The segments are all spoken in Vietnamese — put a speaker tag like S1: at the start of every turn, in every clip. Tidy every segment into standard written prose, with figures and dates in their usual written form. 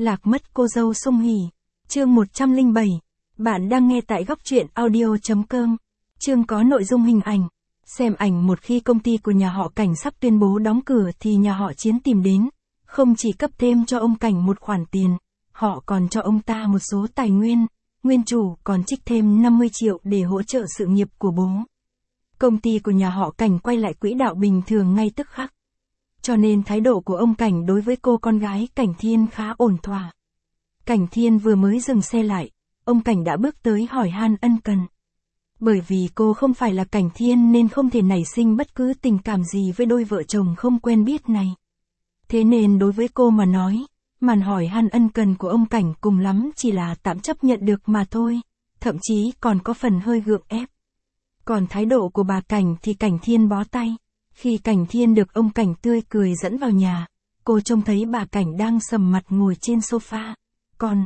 S1: Lạc mất cô dâu Song Hỷ. Chương 107. Bạn đang nghe tại góc truyện audio.com. Chương có nội dung hình ảnh. Xem ảnh. Một khi công ty của nhà họ Cảnh sắp tuyên bố đóng cửa thì nhà họ Chiến tìm đến, không chỉ cấp thêm cho ông Cảnh một khoản tiền, họ còn cho ông ta một số tài nguyên, nguyên chủ còn trích thêm 50 triệu để hỗ trợ sự nghiệp của bố. Công ty của nhà họ Cảnh quay lại quỹ đạo bình thường ngay tức khắc. Cho nên thái độ của ông Cảnh đối với cô con gái Cảnh Thiên khá ổn thỏa. Cảnh Thiên vừa mới dừng xe lại, ông Cảnh đã bước tới hỏi han ân cần. Bởi vì cô không phải là Cảnh Thiên nên không thể nảy sinh bất cứ tình cảm gì với đôi vợ chồng không quen biết này. Thế nên đối với cô mà nói, màn hỏi han ân cần của ông Cảnh cùng lắm chỉ là tạm chấp nhận được mà thôi, thậm chí còn có phần hơi gượng ép. Còn thái độ của bà Cảnh thì Cảnh Thiên bó tay. Khi Cảnh Thiên được ông Cảnh tươi cười dẫn vào nhà, cô trông thấy bà Cảnh đang sầm mặt ngồi trên sofa. Còn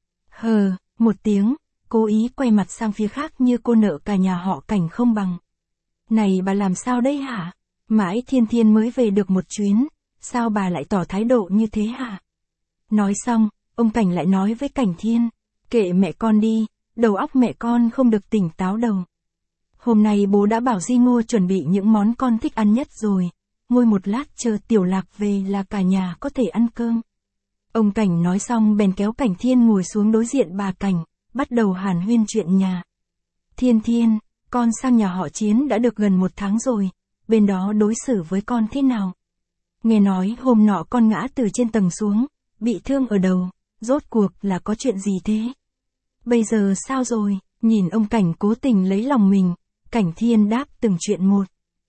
S1: một tiếng, cố ý quay mặt sang phía khác như cô nợ cả nhà họ Cảnh không bằng. Này bà làm sao đấy hả? Mãi Thiên Thiên mới về được một chuyến, sao bà lại tỏ thái độ như thế hả? Nói xong, ông Cảnh lại nói với Cảnh Thiên, kệ mẹ con đi, đầu óc mẹ con không được tỉnh táo đâu. Hôm nay bố đã bảo Di Ngô chuẩn bị những món con thích ăn nhất rồi, ngồi một lát chờ Tiểu Lạc về là cả nhà có thể ăn cơm. Ông Cảnh nói xong bèn kéo Cảnh Thiên ngồi xuống đối diện bà Cảnh, bắt đầu hàn huyên chuyện nhà. Thiên Thiên, con sang nhà họ Chiến đã được gần 1 tháng rồi, bên đó đối xử với con thế nào? Nghe nói hôm nọ con ngã từ trên tầng xuống, bị thương ở đầu, rốt cuộc là có chuyện gì thế? Bây giờ sao rồi? Nhìn ông Cảnh cố tình lấy lòng mình, Cảnh Thiên đáp từng chuyện một.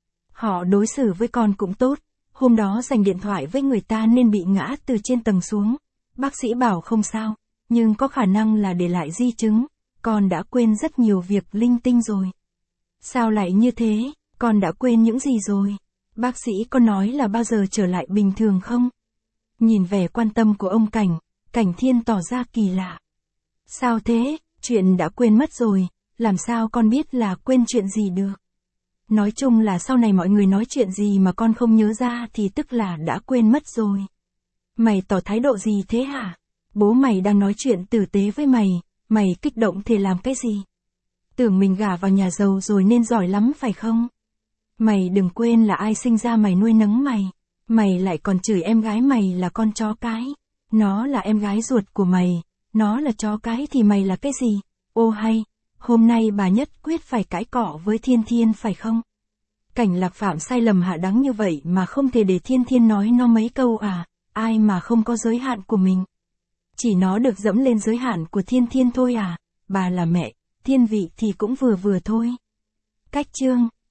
S1: Họ đối xử với con cũng tốt, hôm đó giành điện thoại với người ta nên bị ngã từ trên tầng xuống. Bác sĩ bảo không sao, nhưng có khả năng là để lại di chứng, con đã quên rất nhiều việc linh tinh rồi. Sao lại như thế, con đã quên những gì rồi? Bác sĩ có nói là bao giờ trở lại bình thường không? Nhìn vẻ quan tâm của ông Cảnh, Cảnh Thiên tỏ ra kỳ lạ. Sao thế, chuyện đã quên mất rồi, làm sao con biết là quên chuyện gì được? Nói chung là sau này mọi người nói chuyện gì mà con không nhớ ra thì tức là đã quên mất rồi. Mày tỏ thái độ gì thế hả? Bố mày đang nói chuyện tử tế với mày, mày kích động thì làm cái gì? Tưởng mình gả vào nhà giàu rồi nên giỏi lắm phải không? Mày đừng quên là ai sinh ra mày nuôi nấng mày. Mày lại còn chửi em gái mày là con chó cái. Nó là em gái ruột của mày, nó là chó cái thì mày là cái gì? Ô hay, hôm nay bà nhất quyết phải cãi cọ với Thiên Thiên phải không? Cảnh Lạc phạm sai lầm hạ đắng như vậy mà không thể để Thiên Thiên nói nó mấy câu à? Ai mà không có giới hạn của mình? Chỉ nó được dẫm lên giới hạn của Thiên Thiên thôi à? Bà là mẹ, thiên vị thì cũng vừa vừa thôi. Cách chương